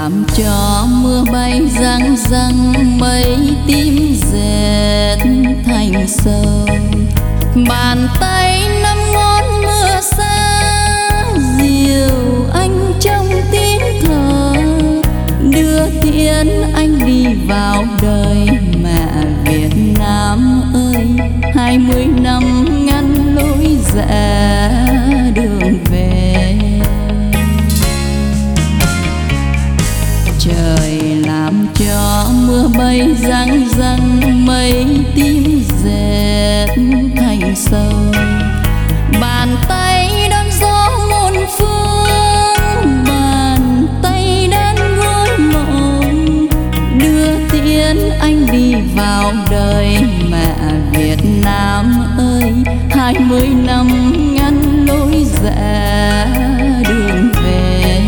làm cho mưa bay răng răng, mây tím dệt thành sầu. Bàn tay năm ngón mưa xa, dìu anh trong tiếng thở, đưa tiễn anh đi vào đời mẹ Việt Nam ơi. 20 năm ngăn lối rẽ đường về, trời làm cho mưa bay răng răng, mây tím dệt thành sầu. Bàn tay đón gió muôn phương, bàn tay đan gối mộng, đưa tiễn anh đi vào đời mẹ Việt Nam ơi. 20 năm ngăn lối rẽ đường về.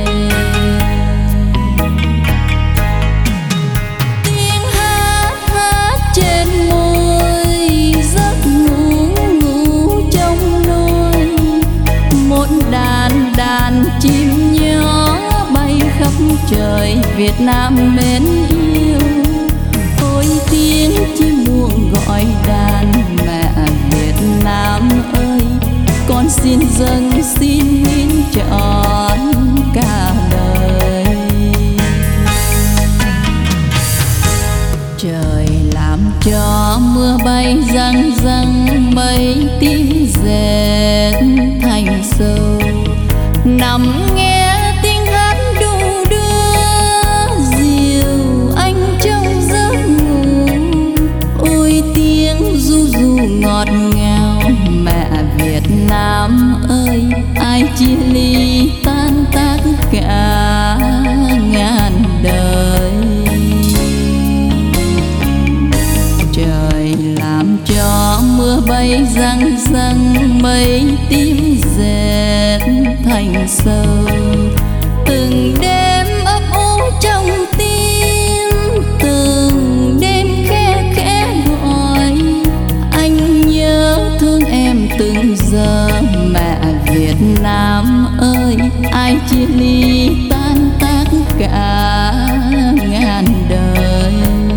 Tiếng hát hát trên môi, giấc ngủ ngủ trong nôi. Một đàn đàn chim nhỏ bay khắp trời Việt Nam mến yêu. Ôi tiếng chim muông gọi đàn mẹ Việt Nam ơi, con xin dâng xin hiến trọn cả đời. Trời làm cho mưa bay răng răng, mây tím dệt thành sầu. Nằm nghe tiếng hát đu đưa, dìu anh trong giấc ngủ. Ôi tiếng ru ru ngọt ngào mẹ Việt Nam ơi, ai chia ly tan tác cả ngàn đời. Trời làm cho mưa bay răng răng, mây tím dệt thành sầu. Từng đêm ấp ủ trong tim, từng đêm khe khẽ gọi. Anh nhớ thương em từng giờ mẹ Việt Nam ơi, ai chia ly tan tác cả ngàn đời.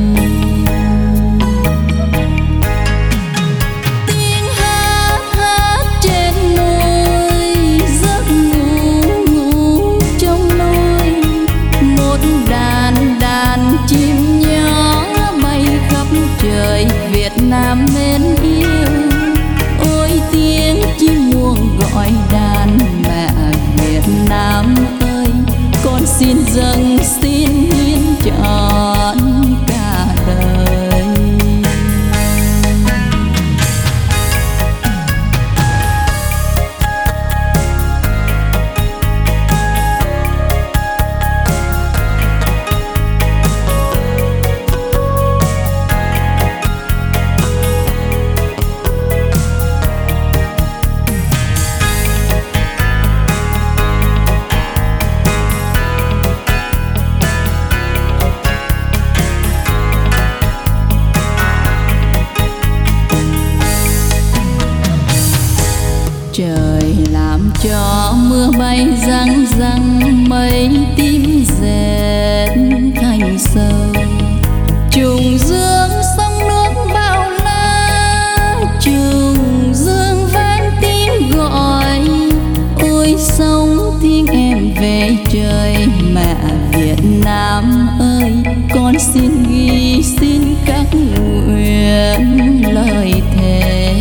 Tiếng hát hát trên môi, giấc ngủ ngủ trong nôi. Một đàn đàn chim nhỏ bay khắp trời Việt Nam mến yêu. Ôi tiếng chim muông gọi đàn mẹ Việt Nam ơi, con xin dâng xin hiến trọn cả đời. Trời làm cho mưa bay răng răng, mây tím dệt thành sầu. Trùng dương sông nước bao la, trùng dương vang tiếng gọi. Ôi sông tiếng em về trời mẹ Việt Nam ơi, con xin ghi xin các nguyện lời thề.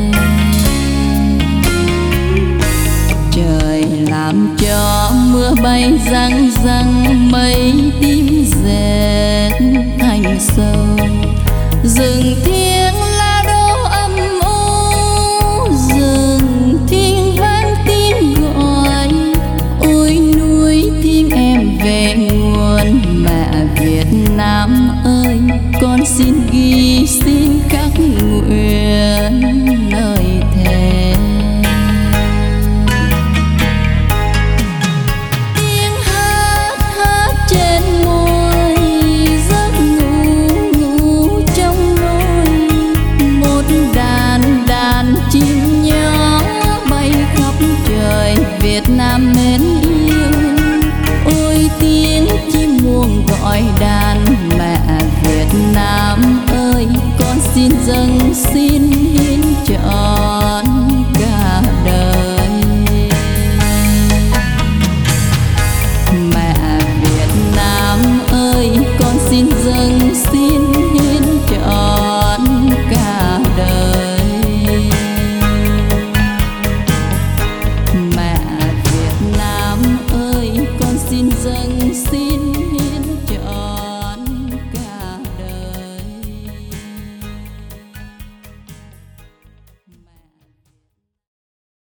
Trời làm cho mưa bay răng răng, mây tím dệt thành sầu. Rừng thiêng la đô âm u, rừng thiêng vang tiếng gọi. Ôi núi thiêng em về nguồn mẹ Việt Nam ơi, con xin ghi xin các nguyện lời thề. xin